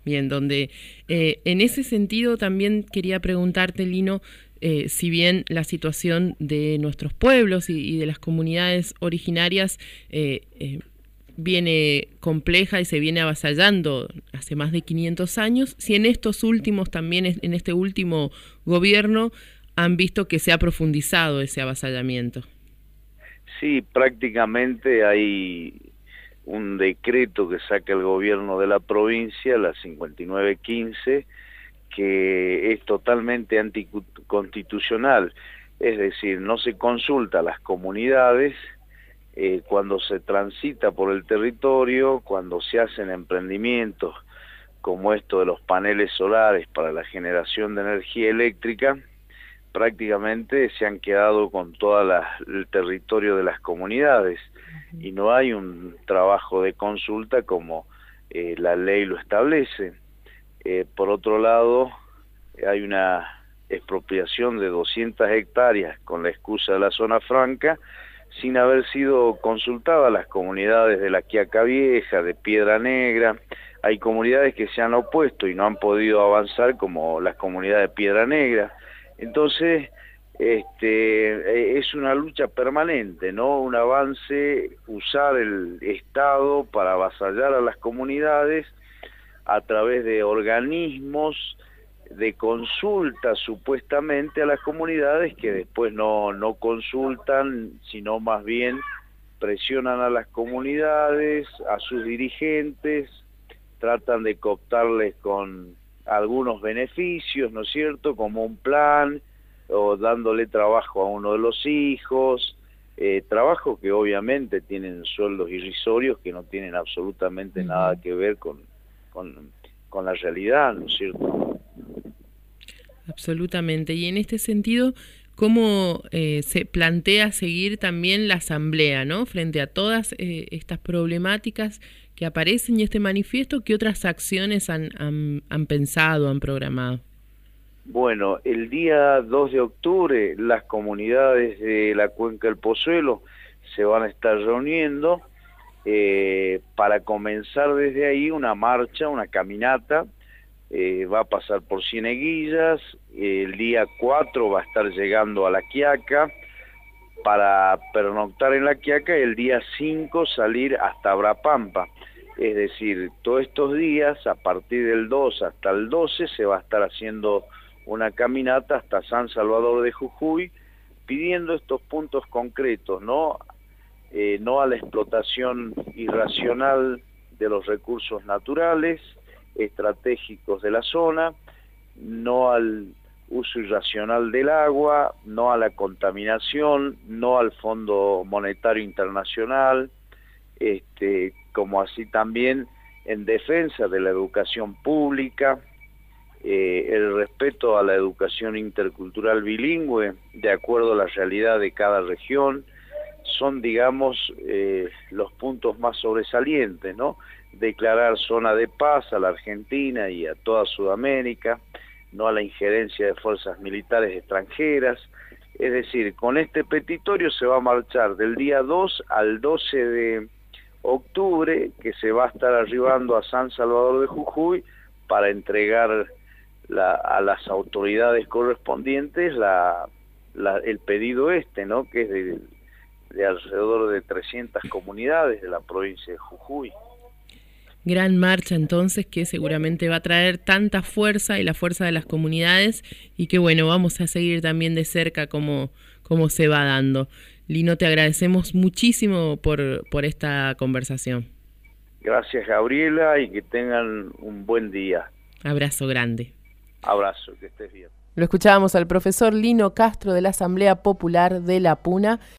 Bien, donde en ese sentido también quería preguntarte, Lino, si bien la situación de nuestros pueblos y de las comunidades originarias viene compleja y se viene avasallando hace más de 500 años, si en estos últimos también, en este último gobierno, han visto que se ha profundizado ese avasallamiento. Sí, prácticamente hay un decreto que saca el gobierno de la provincia, la 5915, que es totalmente anticonstitucional, es decir, no se consulta a las comunidades cuando se transita por el territorio, cuando se hacen emprendimientos como esto de los paneles solares para la generación de energía eléctrica. Prácticamente se han quedado con todo el territorio de las comunidades y no hay un trabajo de consulta como la ley lo establece. Por otro lado, hay una expropiación de 200 hectáreas con la excusa de la zona franca, sin haber sido consultadas las comunidades de la Quiaca Vieja, de Piedra Negra. Hay comunidades que se han opuesto y no han podido avanzar, como las comunidades de Piedra Negra. Entonces, es una lucha permanente, ¿no? Un avance, usar el Estado para avasallar a las comunidades a través de organismos de consulta supuestamente a las comunidades que después no consultan, sino más bien presionan a las comunidades, a sus dirigentes, tratan de cooptarles con algunos beneficios, ¿no es cierto?, como un plan, o dándole trabajo a uno de los hijos, trabajos que obviamente tienen sueldos irrisorios que no tienen absolutamente nada que ver con la realidad, ¿no es cierto? Absolutamente. Y en este sentido, ¿cómo se plantea seguir también la asamblea, ¿no? Frente a todas estas problemáticas que aparecen y este manifiesto, ¿qué otras acciones han pensado, han programado? Bueno, el día 2 de octubre las comunidades de la Cuenca del Pozuelo se van a estar reuniendo para comenzar desde ahí una marcha, una caminata. Va a pasar por Cieneguillas, el día 4 va a estar llegando a La Quiaca para pernoctar en La Quiaca y el día 5 salir hasta Abrapampa. Es decir, todos estos días, a partir del 2 hasta el 12, se va a estar haciendo una caminata hasta San Salvador de Jujuy, pidiendo estos puntos concretos, ¿no? No a la explotación irracional de los recursos naturales, estratégicos de la zona, no al uso irracional del agua, no a la contaminación, no al Fondo Monetario Internacional, como así también en defensa de la educación pública, el respeto a la educación intercultural bilingüe, de acuerdo a la realidad de cada región, son, digamos, los puntos más sobresalientes, ¿no? Declarar zona de paz a la Argentina y a toda Sudamérica, no a la injerencia de fuerzas militares extranjeras. Es decir, con este petitorio se va a marchar del día 2 al 12 de octubre, que se va a estar arribando a San Salvador de Jujuy para entregar a las autoridades correspondientes el pedido ¿no? Que es de alrededor de 300 comunidades de la provincia de Jujuy. Gran marcha entonces que seguramente va a traer tanta fuerza y la fuerza de las comunidades y que bueno, vamos a seguir también de cerca cómo se va dando. Lino, te agradecemos muchísimo por esta conversación. Gracias, Gabriela, y que tengan un buen día. Abrazo grande. Abrazo, que estés bien. Lo escuchábamos al profesor Lino Castro de la Asamblea Popular de La Puna.